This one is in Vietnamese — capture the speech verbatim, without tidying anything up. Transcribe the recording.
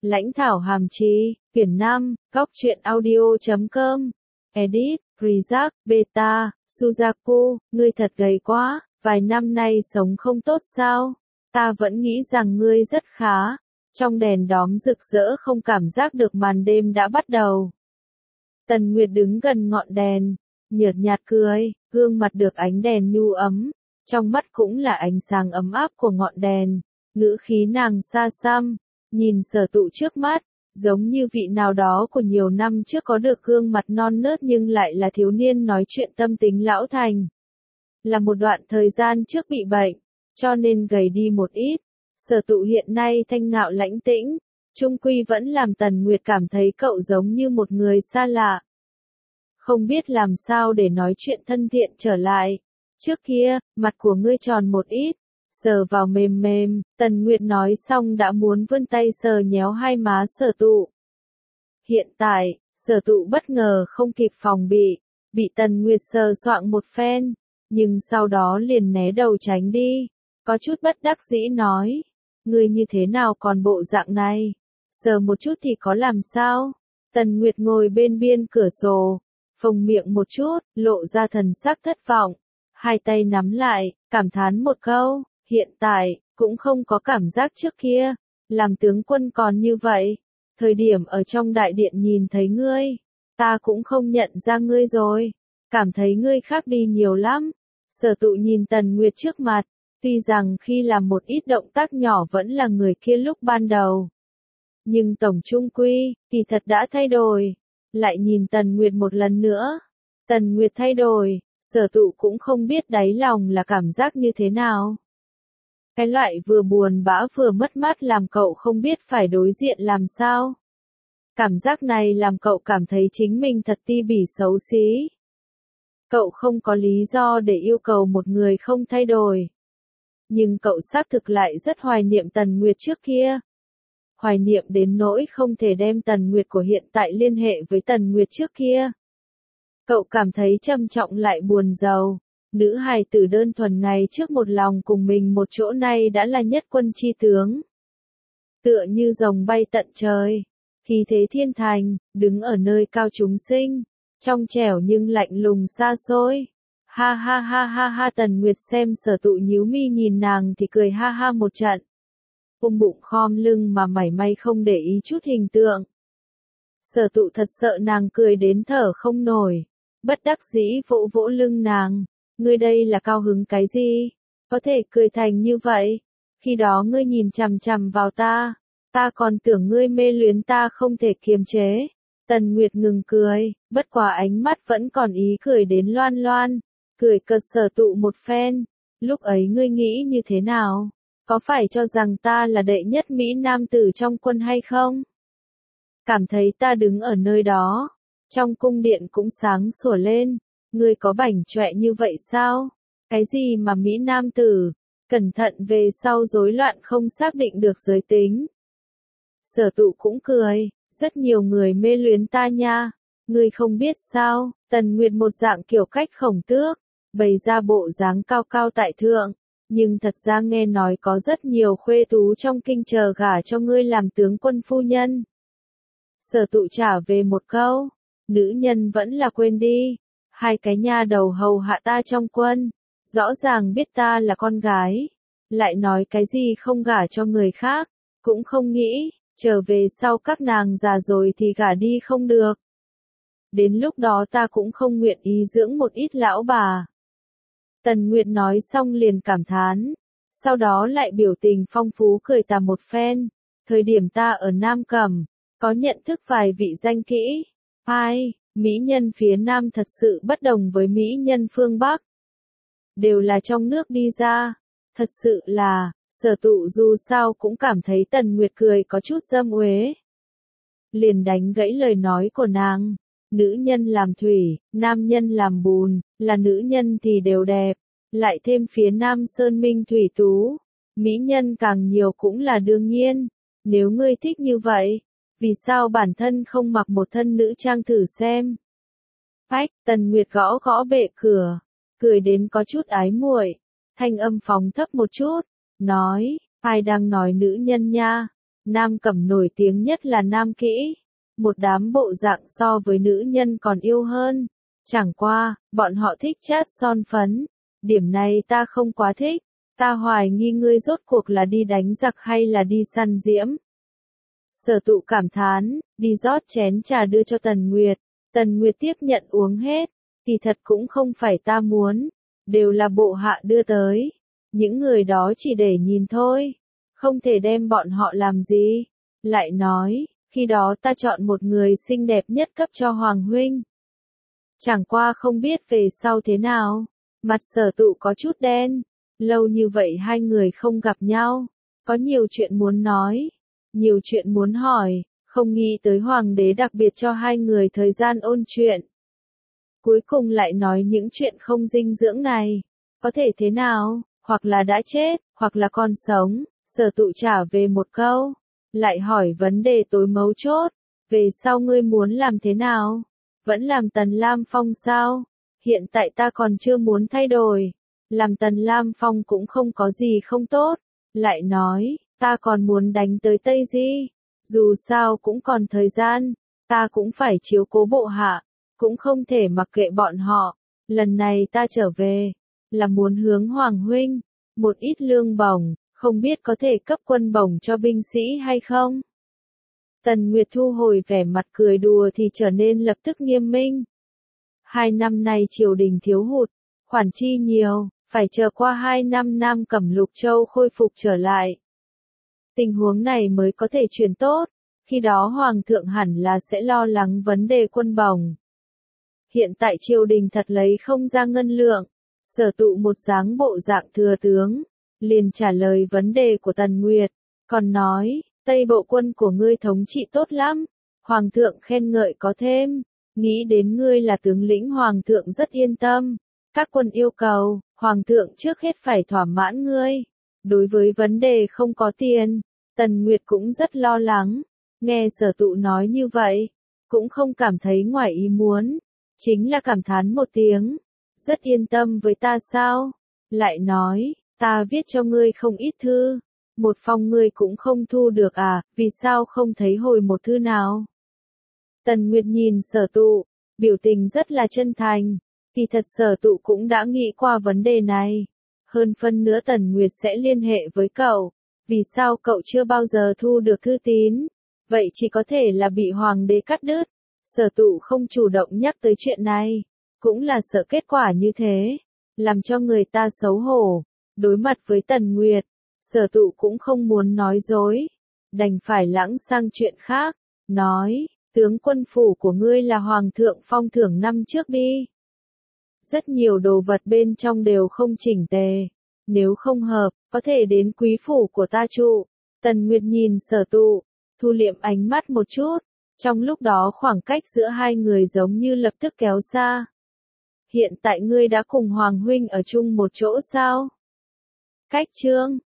Lãnh thảo hàm trì, quyển năm, góc truyện audio.com, edit, Rizak, Beta, Suzaku, ngươi thật gầy quá, vài năm nay sống không tốt sao? Ta vẫn nghĩ rằng ngươi rất khá. Trong đèn đóm rực rỡ không cảm giác được màn đêm đã bắt đầu. Tần Nguyệt đứng gần ngọn đèn, nhợt nhạt cười, gương mặt được ánh đèn nhu ấm, trong mắt cũng là ánh sáng ấm áp của ngọn đèn, ngữ khí nàng xa xăm, nhìn Sở Tụ trước mắt, giống như vị nào đó của nhiều năm trước có được gương mặt non nớt nhưng lại là thiếu niên nói chuyện tâm tính lão thành. Là một đoạn thời gian trước bị bệnh, cho nên gầy đi một ít. Sở Tụ hiện nay thanh ngạo lãnh tĩnh, chung quy vẫn làm Tần Nguyệt cảm thấy cậu giống như một người xa lạ. Không biết làm sao để nói chuyện thân thiện trở lại. Trước kia, mặt của ngươi tròn một ít, sờ vào mềm mềm, Tần Nguyệt nói xong đã muốn vươn tay sờ nhéo hai má Sở Tụ. Hiện tại, Sở Tụ bất ngờ không kịp phòng bị, bị Tần Nguyệt sờ soạng một phen, nhưng sau đó liền né đầu tránh đi, có chút bất đắc dĩ nói, ngươi như thế nào còn bộ dạng này, sờ một chút thì có làm sao? Tần Nguyệt ngồi bên biên cửa sổ, phồng miệng một chút, lộ ra thần sắc thất vọng, hai tay nắm lại, cảm thán một câu, hiện tại, cũng không có cảm giác trước kia, làm tướng quân còn như vậy, thời điểm ở trong đại điện nhìn thấy ngươi, ta cũng không nhận ra ngươi rồi, cảm thấy ngươi khác đi nhiều lắm. Sở Tụ nhìn Tần Nguyệt trước mặt, tuy rằng khi làm một ít động tác nhỏ vẫn là người kia lúc ban đầu, nhưng tổng chung quy, kỳ thật đã thay đổi. Lại nhìn Tần Nguyệt một lần nữa, Tần Nguyệt thay đổi, Sở Tụ cũng không biết đáy lòng là cảm giác như thế nào. Cái loại vừa buồn bã vừa mất mát làm cậu không biết phải đối diện làm sao. Cảm giác này làm cậu cảm thấy chính mình thật ti bỉ xấu xí. Cậu không có lý do để yêu cầu một người không thay đổi. Nhưng cậu xác thực lại rất hoài niệm Tần Nguyệt trước kia. Hoài niệm đến nỗi không thể đem Tần Nguyệt của hiện tại liên hệ với Tần Nguyệt trước kia. Cậu cảm thấy trầm trọng lại buồn rầu. Nữ hài tử đơn thuần ngày trước một lòng cùng mình một chỗ nay đã là nhất quân chi tướng. Tựa như rồng bay tận trời, khí thế thiên thành, đứng ở nơi cao chúng sinh, trong trẻo nhưng lạnh lùng xa xôi. Ha ha ha ha ha Tần Nguyệt xem Sở Tụ nhíu mi nhìn nàng thì cười ha ha một trận. Ôm bụng khom lưng mà mảy may không để ý chút hình tượng. Sở Tụ thật sợ nàng cười đến thở không nổi, bất đắc dĩ vỗ vỗ lưng nàng, ngươi đây là cao hứng cái gì, có thể cười thành như vậy, khi đó ngươi nhìn chằm chằm vào ta, ta còn tưởng ngươi mê luyến ta không thể kiềm chế. Tần Nguyệt ngừng cười, bất quá ánh mắt vẫn còn ý cười đến loan loan, cười cợt Sở Tụ một phen, lúc ấy ngươi nghĩ như thế nào? Có phải cho rằng ta là đệ nhất Mỹ nam tử trong quân hay không? Cảm thấy ta đứng ở nơi đó, trong cung điện cũng sáng sủa lên, ngươi có bảnh chọe như vậy sao? Cái gì mà Mỹ nam tử? Cẩn thận về sau rối loạn không xác định được giới tính. Sở Tụ cũng cười, rất nhiều người mê luyến ta nha, ngươi không biết sao? Tần Nguyệt một dạng kiểu cách khổng tước, bày ra bộ dáng cao cao tại thượng. Nhưng thật ra nghe nói có rất nhiều khuê tú trong kinh chờ gả cho ngươi làm tướng quân phu nhân. Sở Tụ trả về một câu, nữ nhân vẫn là quên đi, hai cái nha đầu hầu hạ ta trong quân, rõ ràng biết ta là con gái, lại nói cái gì không gả cho người khác, cũng không nghĩ, trở về sau các nàng già rồi thì gả đi không được. Đến lúc đó ta cũng không nguyện ý dưỡng một ít lão bà. Tần Nguyệt nói xong liền cảm thán, sau đó lại biểu tình phong phú cười tà một phen, thời điểm ta ở Nam Cẩm, có nhận thức vài vị danh kỹ, hai, mỹ nhân phía Nam thật sự bất đồng với mỹ nhân phương Bắc, đều là trong nước đi ra, thật sự là, Sở Tụ dù sao cũng cảm thấy Tần Nguyệt cười có chút dâm uế. Liền đánh gãy lời nói của nàng. Nữ nhân làm thủy, nam nhân làm bùn, là nữ nhân thì đều đẹp, lại thêm phía Nam Sơn Minh thủy tú, mỹ nhân càng nhiều cũng là đương nhiên, nếu ngươi thích như vậy, vì sao bản thân không mặc một thân nữ trang thử xem? Ách, Tần Nguyệt gõ gõ bệ cửa, cười đến có chút ái muội, thanh âm phóng thấp một chút, nói, ai đang nói nữ nhân nha, Nam Cẩm nổi tiếng nhất là Nam Kỹ. Một đám bộ dạng so với nữ nhân còn yêu hơn. Chẳng qua, bọn họ thích chát son phấn. Điểm này ta không quá thích. Ta hoài nghi ngươi rốt cuộc là đi đánh giặc hay là đi săn diễm. Sở Tụ cảm thán, đi rót chén trà đưa cho Tần Nguyệt. Tần Nguyệt tiếp nhận uống hết. Kỳ thật cũng không phải ta muốn. Đều là bộ hạ đưa tới. Những người đó chỉ để nhìn thôi. Không thể đem bọn họ làm gì. Lại nói, khi đó ta chọn một người xinh đẹp nhất cấp cho Hoàng huynh. Chẳng qua không biết về sau thế nào. Mặt Sở Tụ có chút đen. Lâu như vậy hai người không gặp nhau. Có nhiều chuyện muốn nói. Nhiều chuyện muốn hỏi. Không nghĩ tới Hoàng đế đặc biệt cho hai người thời gian ôn chuyện. Cuối cùng lại nói những chuyện không dinh dưỡng này. Có thể thế nào? Hoặc là đã chết, hoặc là còn sống. Sở Tụ trả về một câu. Lại hỏi vấn đề tối mấu chốt. Về sau ngươi muốn làm thế nào? Vẫn làm Tần Lam Phong sao? Hiện tại ta còn chưa muốn thay đổi. Làm Tần Lam Phong cũng không có gì không tốt. Lại nói, ta còn muốn đánh tới Tây Di. Dù sao cũng còn thời gian. Ta cũng phải chiếu cố bộ hạ. Cũng không thể mặc kệ bọn họ. Lần này ta trở về. Là muốn hướng Hoàng huynh. Một ít lương bổng. Không biết có thể cấp quân bổng cho binh sĩ hay không? Tần Nguyệt thu hồi vẻ mặt cười đùa thì trở nên lập tức nghiêm minh. Hai năm nay triều đình thiếu hụt. Khoản chi nhiều. Phải chờ qua hai năm Nam Cẩm Lục Châu khôi phục trở lại. Tình huống này mới có thể chuyển tốt. Khi đó Hoàng thượng hẳn là sẽ lo lắng vấn đề quân bổng. Hiện tại triều đình thật lấy không ra ngân lượng. Sở Tụ một dáng bộ dạng thừa tướng. Liền trả lời vấn đề của Tần Nguyệt. Còn nói, Tây bộ quân của ngươi thống trị tốt lắm. Hoàng thượng khen ngợi có thêm. Nghĩ đến ngươi là tướng lĩnh Hoàng thượng rất yên tâm. Các quân yêu cầu, Hoàng thượng trước hết phải thỏa mãn ngươi. Đối với vấn đề không có tiền, Tần Nguyệt cũng rất lo lắng. Nghe Sở Tụ nói như vậy, cũng không cảm thấy ngoài ý muốn. Chính là cảm thán một tiếng. Rất yên tâm với ta sao? Lại nói, ta viết cho ngươi không ít thư. Một phong ngươi cũng không thu được à, vì sao không thấy hồi một thư nào? Tần Nguyệt nhìn Sở Tụ, biểu tình rất là chân thành. Kỳ thật Sở Tụ cũng đã nghĩ qua vấn đề này. Hơn phân nữa Tần Nguyệt sẽ liên hệ với cậu. Vì sao cậu chưa bao giờ thu được thư tín? Vậy chỉ có thể là bị Hoàng đế cắt đứt. Sở Tụ không chủ động nhắc tới chuyện này. Cũng là sợ kết quả như thế. Làm cho người ta xấu hổ. Đối mặt với Tần Nguyệt, Sở Tụ cũng không muốn nói dối. Đành phải lãng sang chuyện khác. Nói, tướng quân phủ của ngươi là Hoàng thượng phong thưởng năm trước đi. Rất nhiều đồ vật bên trong đều không chỉnh tề. Nếu không hợp, có thể đến quý phủ của ta trụ. Tần Nguyệt nhìn Sở Tụ, thu liệm ánh mắt một chút. Trong lúc đó khoảng cách giữa hai người giống như lập tức kéo xa. Hiện tại ngươi đã cùng Hoàng huynh ở chung một chỗ sao? Cách chương